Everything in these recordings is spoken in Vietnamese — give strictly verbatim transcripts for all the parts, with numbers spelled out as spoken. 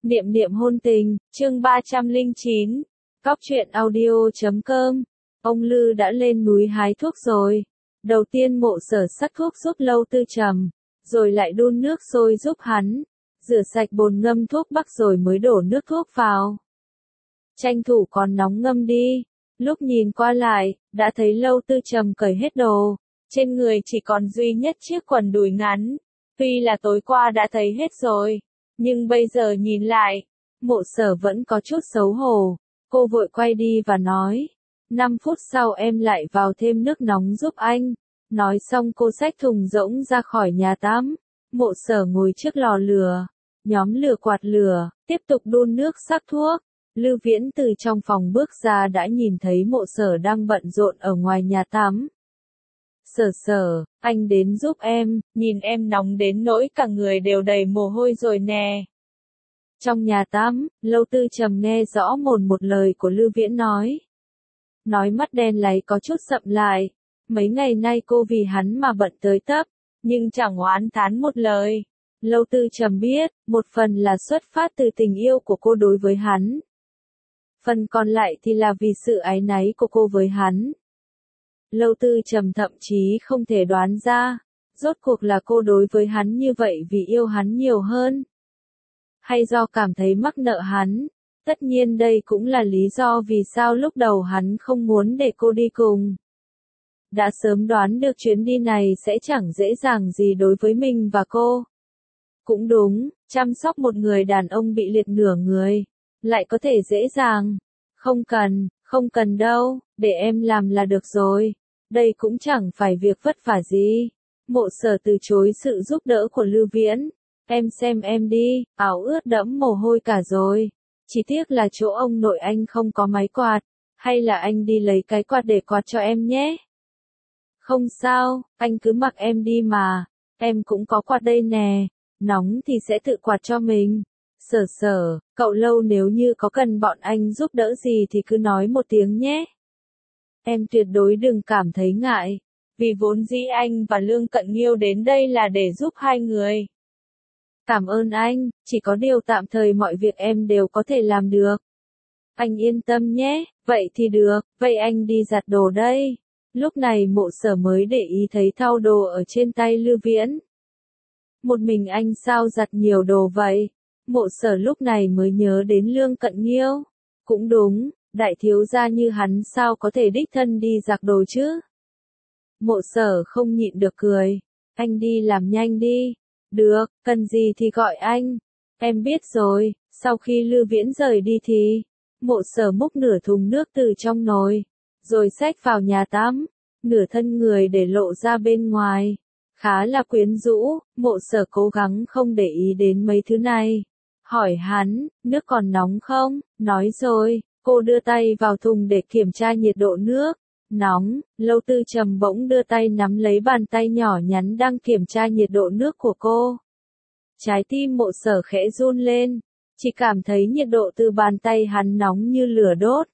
Niệm niệm hôn tình, chương ba trăm lẻ chín, Cóc truyện audio chấm com. Ông Lư đã lên núi hái thuốc rồi. Đầu tiên Mộ Sở sắc thuốc giúp Lâu Tư Trầm, rồi lại đun nước sôi giúp hắn, rửa sạch bồn ngâm thuốc bắc rồi mới đổ nước thuốc vào. Tranh thủ còn nóng ngâm đi. Lúc nhìn qua lại, đã thấy Lâu Tư Trầm cởi hết đồ, trên người chỉ còn duy nhất chiếc quần đùi ngắn. Tuy là tối qua đã thấy hết rồi, nhưng bây giờ nhìn lại, Mộ Sở vẫn có chút xấu hổ. Cô vội quay đi và nói, năm phút sau em lại vào thêm nước nóng giúp anh. Nói xong cô xách thùng rỗng ra khỏi nhà tắm. Mộ Sở ngồi trước lò lửa, nhóm lửa quạt lửa, tiếp tục đun nước sắc thuốc. Lư Viễn từ trong phòng bước ra đã nhìn thấy Mộ Sở đang bận rộn ở ngoài nhà tắm. Sở Sở, anh đến giúp em, nhìn em nóng đến nỗi cả người đều đầy mồ hôi rồi nè. Trong nhà tắm, Lâu Tư Trầm nghe rõ mồn một lời của Lư Viễn nói. Nói mắt đen láy có chút sậm lại. Mấy ngày nay cô vì hắn mà bận tới tấp, nhưng chẳng oán thán một lời. Lâu Tư Trầm biết, một phần là xuất phát từ tình yêu của cô đối với hắn. Phần còn lại thì là vì sự áy náy của cô với hắn. Lâu Tư Trầm thậm chí không thể đoán ra, rốt cuộc là cô đối với hắn như vậy vì yêu hắn nhiều hơn, hay do cảm thấy mắc nợ hắn. Tất nhiên đây cũng là lý do vì sao lúc đầu hắn không muốn để cô đi cùng. Đã sớm đoán được chuyến đi này sẽ chẳng dễ dàng gì đối với mình và cô. Cũng đúng, chăm sóc một người đàn ông bị liệt nửa người, lại có thể dễ dàng. Không cần, không cần đâu, để em làm là được rồi. Đây cũng chẳng phải việc vất vả gì. Mộ Sở từ chối sự giúp đỡ của Lư Viễn. Em xem em đi, áo ướt đẫm mồ hôi cả rồi. Chỉ tiếc là chỗ ông nội anh không có máy quạt. Hay là anh đi lấy cái quạt để quạt cho em nhé. Không sao, anh cứ mặc em đi mà. Em cũng có quạt đây nè. Nóng thì sẽ tự quạt cho mình. Sở Sở, cậu Lâu nếu như có cần bọn anh giúp đỡ gì thì cứ nói một tiếng nhé. Em tuyệt đối đừng cảm thấy ngại. Vì vốn dĩ anh và Lương Cận Nghiêu đến đây là để giúp hai người. Cảm ơn anh, chỉ có điều tạm thời mọi việc em đều có thể làm được. Anh yên tâm nhé, vậy thì được, vậy anh đi giặt đồ đây. Lúc này Mộ Sở mới để ý thấy thau đồ ở trên tay Lư Viễn. Một mình anh sao giặt nhiều đồ vậy? Mộ Sở lúc này mới nhớ đến Lương Cận Nghiêu. Cũng đúng, đại thiếu gia như hắn sao có thể đích thân đi giặt đồ chứ? Mộ Sở không nhịn được cười. Anh đi làm nhanh đi. Được, cần gì thì gọi anh. Em biết rồi. Sau khi Lư Viễn rời đi thì Mộ Sở múc nửa thùng nước từ trong nồi, rồi xách vào nhà tắm, nửa thân người để lộ ra bên ngoài. Khá là quyến rũ. Mộ Sở cố gắng không để ý đến mấy thứ này. Hỏi hắn, nước còn nóng không? Nói rồi. Cô đưa tay vào thùng để kiểm tra nhiệt độ nước. Nóng. Lâu Tư Trầm bỗng đưa tay nắm lấy bàn tay nhỏ nhắn đang kiểm tra nhiệt độ nước của cô. Trái tim Mộ Sở khẽ run lên. Chỉ cảm thấy nhiệt độ từ bàn tay hắn nóng như lửa đốt.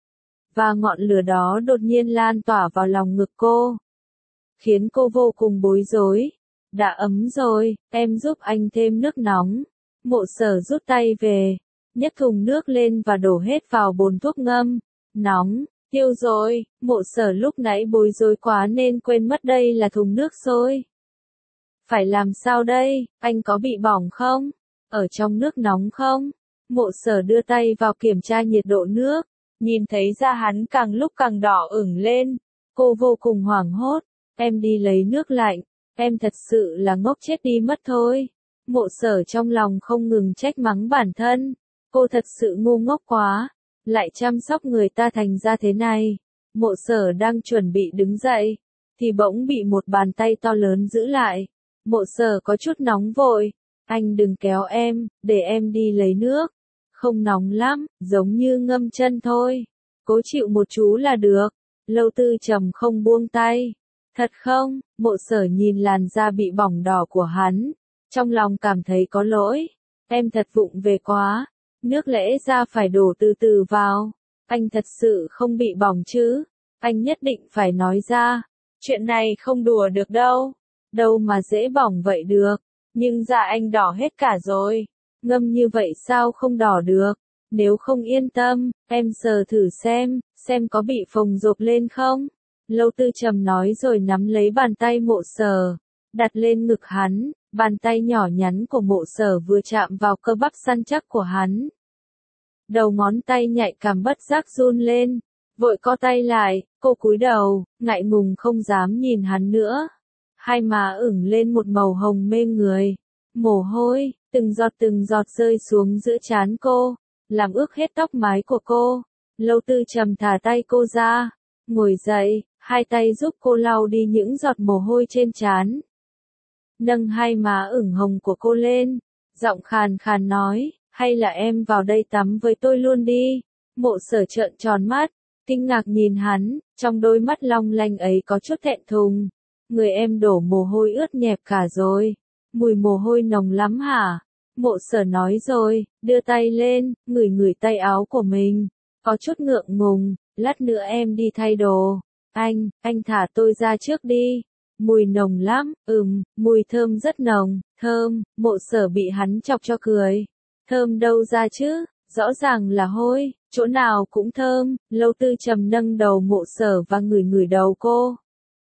Và ngọn lửa đó đột nhiên lan tỏa vào lòng ngực cô, khiến cô vô cùng bối rối. Đã ấm rồi, em giúp anh thêm nước nóng. Mộ Sở rút tay về, nhấc thùng nước lên và đổ hết vào bồn thuốc ngâm. Nóng, tiêu rồi. Mộ Sở lúc nãy bối rối quá nên quên mất đây là thùng nước sôi. Phải làm sao đây, anh có bị bỏng không? Ở trong nước nóng không? Mộ Sở đưa tay vào kiểm tra nhiệt độ nước, nhìn thấy da hắn càng lúc càng đỏ ửng lên. Cô vô cùng hoảng hốt. Em đi lấy nước lạnh. Em thật sự là ngốc chết đi mất thôi. Mộ Sở trong lòng không ngừng trách mắng bản thân. Cô thật sự ngu ngốc quá. Lại chăm sóc người ta thành ra thế này. Mộ Sở đang chuẩn bị đứng dậy, thì bỗng bị một bàn tay to lớn giữ lại. Mộ Sở có chút nóng vội. Anh đừng kéo em, để em đi lấy nước. Không nóng lắm, giống như ngâm chân thôi. Cố chịu một chú là được. Lâu Tư Trầm không buông tay. Thật không? Mộ Sở nhìn làn da bị bỏng đỏ của hắn, trong lòng cảm thấy có lỗi. Em thật vụng về quá. Nước lẽ ra phải đổ từ từ vào. Anh thật sự không bị bỏng chứ? Anh nhất định phải nói ra. Chuyện này không đùa được đâu. Đâu mà dễ bỏng vậy được. Nhưng da anh đỏ hết cả rồi. ngâm như vậy sao không đỏ được, nếu không yên tâm, em sờ thử xem, xem có bị phồng rộp lên không. Lâu Tư Trầm nói rồi nắm lấy bàn tay Mộ Sở, đặt lên ngực hắn, bàn tay nhỏ nhắn của Mộ Sở vừa chạm vào cơ bắp săn chắc của hắn. Đầu ngón tay nhạy cảm bất giác run lên, vội co tay lại, cô cúi đầu, ngại ngùng không dám nhìn hắn nữa. Hai má ửng lên một màu hồng mê người, mồ hôi, từng giọt từng giọt rơi xuống giữa trán cô, làm ướt hết tóc mái của cô. Lâu Tư Trầm thả tay cô ra, ngồi dậy, hai tay giúp cô lau đi những giọt mồ hôi trên trán. Nâng hai má ửng hồng của cô lên, giọng khàn khàn nói, hay là em vào đây tắm với tôi luôn đi. Mộ Sở trợn tròn mắt, kinh ngạc nhìn hắn, trong đôi mắt long lanh ấy có chút thẹn thùng. Người em đổ mồ hôi ướt nhẹp cả rồi, mùi mồ hôi nồng lắm hả? Mộ Sở nói rồi, đưa tay lên, ngửi ngửi tay áo của mình, có chút ngượng ngùng, lát nữa em đi thay đồ. Anh, anh thả tôi ra trước đi. Mùi nồng lắm, ừm, mùi thơm rất nồng, thơm. Mộ Sở bị hắn chọc cho cười. Thơm đâu ra chứ, rõ ràng là hôi, chỗ nào cũng thơm. Lâu Tư Trầm nâng đầu Mộ Sở và ngửi ngửi đầu cô.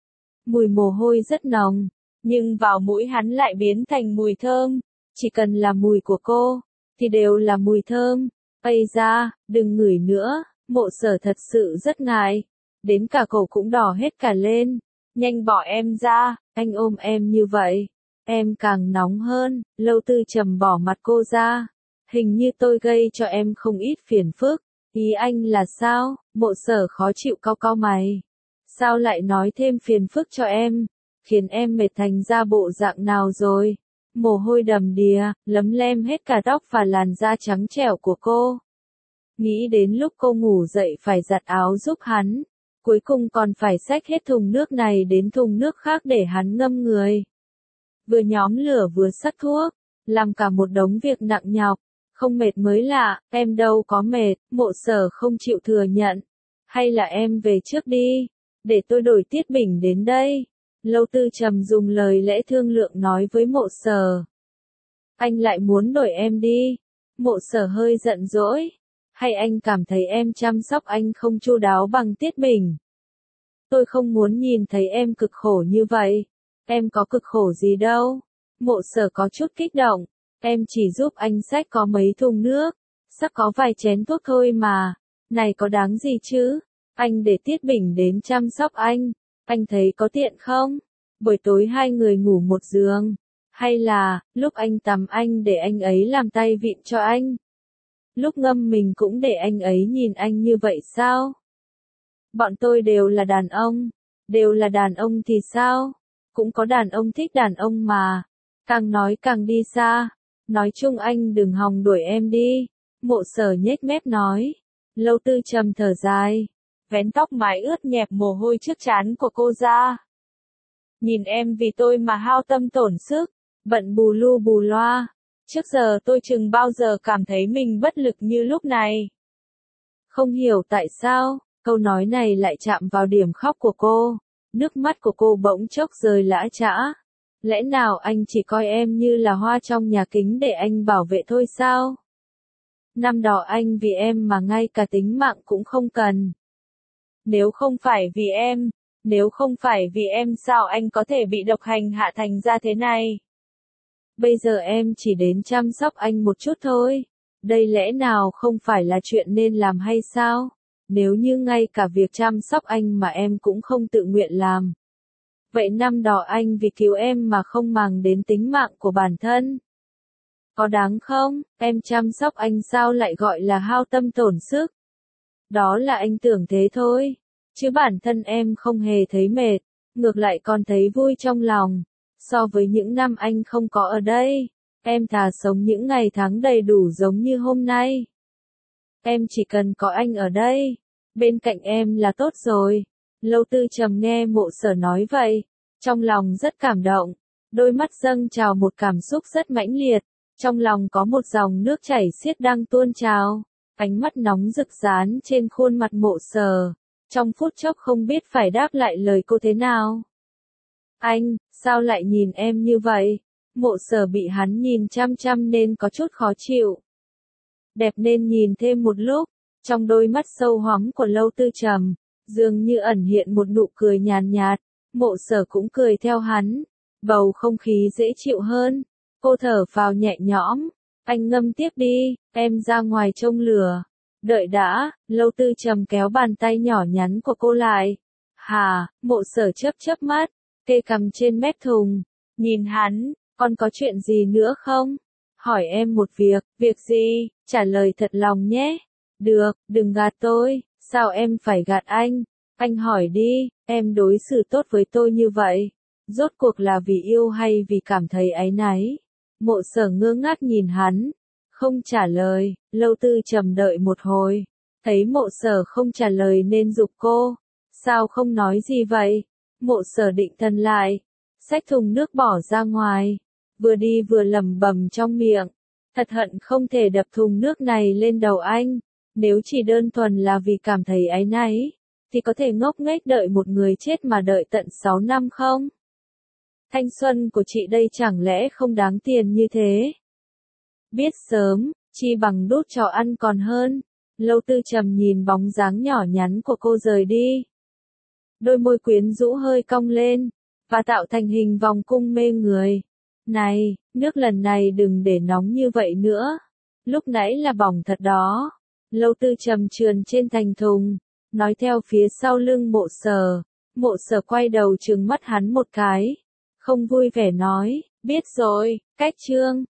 Mùi mồ hôi rất nồng, nhưng vào mũi hắn lại biến thành mùi thơm. Chỉ cần là mùi của cô, thì đều là mùi thơm. Ây da, đừng ngửi nữa. Mộ Sở thật sự rất ngại, đến cả cổ cũng đỏ hết cả lên. Nhanh bỏ em ra, anh ôm em như vậy, em càng nóng hơn. Lâu Tư Trầm bỏ mặt cô ra. Hình như tôi gây cho em không ít phiền phức. Ý anh là sao? Mộ Sở khó chịu cau cau mày. Sao lại nói thêm phiền phức cho em? Khiến em mệt thành ra bộ dạng nào rồi? Mồ hôi đầm đìa, lấm lem hết cả tóc và làn da trắng trẻo của cô. Nghĩ đến lúc cô ngủ dậy phải giặt áo giúp hắn, cuối cùng còn phải xách hết thùng nước này đến thùng nước khác để hắn ngâm người. Vừa nhóm lửa vừa sắc thuốc, làm cả một đống việc nặng nhọc, không mệt mới lạ. Em đâu có mệt. Mộ Sở không chịu thừa nhận. Hay là em về trước đi, để tôi đổi Tiết Bình đến đây. Lâu Tư Trầm dùng lời lẽ thương lượng nói với Mộ Sở. Anh lại muốn đổi em đi. Mộ Sở hơi giận dỗi. Hay anh cảm thấy em chăm sóc anh không chu đáo bằng Tiết Bình? Tôi không muốn nhìn thấy em cực khổ như vậy. Em có cực khổ gì đâu. Mộ Sở có chút kích động. Em chỉ giúp anh xách có mấy thùng nước, sắc có vài chén thuốc thôi mà. Này có đáng gì chứ? Anh để Tiết Bình đến chăm sóc anh. Anh thấy có tiện không? Buổi tối hai người ngủ một giường. Hay là, lúc anh tắm anh để anh ấy làm tay vịn cho anh? Lúc ngâm mình cũng để anh ấy nhìn anh như vậy sao? Bọn tôi đều là đàn ông. Đều là đàn ông thì sao? Cũng có đàn ông thích đàn ông mà. Càng nói càng đi xa. Nói chung anh đừng hòng đuổi em đi. Mộ Sở nhếch mép nói. Lâu Tư Trầm thở dài, vén tóc mái ướt nhẹp mồ hôi trước trán của cô ra. Nhìn em vì tôi mà hao tâm tổn sức, bận bù lu bù loa. Trước giờ tôi chừng bao giờ cảm thấy mình bất lực như lúc này. Không hiểu tại sao, câu nói này lại chạm vào điểm khóc của cô. Nước mắt của cô bỗng chốc rơi lã chã. Lẽ nào anh chỉ coi em như là hoa trong nhà kính để anh bảo vệ thôi sao? Năm đó anh vì em mà ngay cả tính mạng cũng không cần. Nếu không phải vì em, nếu không phải vì em sao anh có thể bị độc hành hạ thành ra thế này? Bây giờ em chỉ đến chăm sóc anh một chút thôi. Đây lẽ nào không phải là chuyện nên làm hay sao? Nếu như ngay cả việc chăm sóc anh mà em cũng không tự nguyện làm. Vậy năm đó anh vì cứu em mà không màng đến tính mạng của bản thân. Có đáng không? Em chăm sóc anh sao lại gọi là hao tâm tổn sức? Đó là anh tưởng thế thôi. Chứ bản thân em không hề thấy mệt. Ngược lại còn thấy vui trong lòng. So với những năm anh không có ở đây, em thà sống những ngày tháng đầy đủ giống như hôm nay. Em chỉ cần có anh ở đây, bên cạnh em là tốt rồi. Lâu Tư Trầm nghe Mộ Sở nói vậy, trong lòng rất cảm động, đôi mắt dâng trào một cảm xúc rất mãnh liệt, trong lòng có một dòng nước chảy xiết đang tuôn trào, ánh mắt nóng rực dán trên khuôn mặt Mộ Sở, trong phút chốc không biết phải đáp lại lời cô thế nào. Anh, sao lại nhìn em như vậy? Mộ Sở bị hắn nhìn chăm chăm nên có chút khó chịu. Đẹp nên nhìn thêm một lúc, trong đôi mắt sâu hoắm của Lâu Tư Trầm, dường như ẩn hiện một nụ cười nhàn nhạt, Mộ Sở cũng cười theo hắn, bầu không khí dễ chịu hơn, cô thở phào nhẹ nhõm, anh ngâm tiếp đi, em ra ngoài trông lửa, đợi đã, Lâu Tư Trầm kéo bàn tay nhỏ nhắn của cô lại, hà, Mộ Sở chớp chớp mắt, kê cằm trên mép thùng, nhìn hắn, còn có chuyện gì nữa không? Hỏi em một việc, việc gì? Trả lời thật lòng nhé. Được, đừng gạt tôi, sao em phải gạt anh? Anh hỏi đi, em đối xử tốt với tôi như vậy, rốt cuộc là vì yêu hay vì cảm thấy áy náy? Mộ Sở ngơ ngác nhìn hắn, không trả lời, Lâu Tư Trầm đợi một hồi, thấy Mộ Sở không trả lời nên giục cô, sao không nói gì vậy? Mộ Sở định thần lại, xách thùng nước bỏ ra ngoài, vừa đi vừa lẩm bẩm trong miệng, thật hận không thể đập thùng nước này lên đầu anh, nếu chỉ đơn thuần là vì cảm thấy áy náy, thì có thể ngốc nghếch đợi một người chết mà đợi tận sáu năm không? Thanh xuân của chị đây chẳng lẽ không đáng tiền như thế? Biết sớm, chi bằng đút cho ăn còn hơn. Lâu Tư Trầm nhìn bóng dáng nhỏ nhắn của cô rời đi. Đôi môi quyến rũ hơi cong lên, và tạo thành hình vòng cung mê người. Này, nước lần này đừng để nóng như vậy nữa. Lúc nãy là bỏng thật đó. Lâu Tư Trầm trườn trên thành thùng, nói theo phía sau lưng Mộ Sở. Mộ Sở quay đầu trừng mắt hắn một cái. Không vui vẻ nói, biết rồi, cách trương.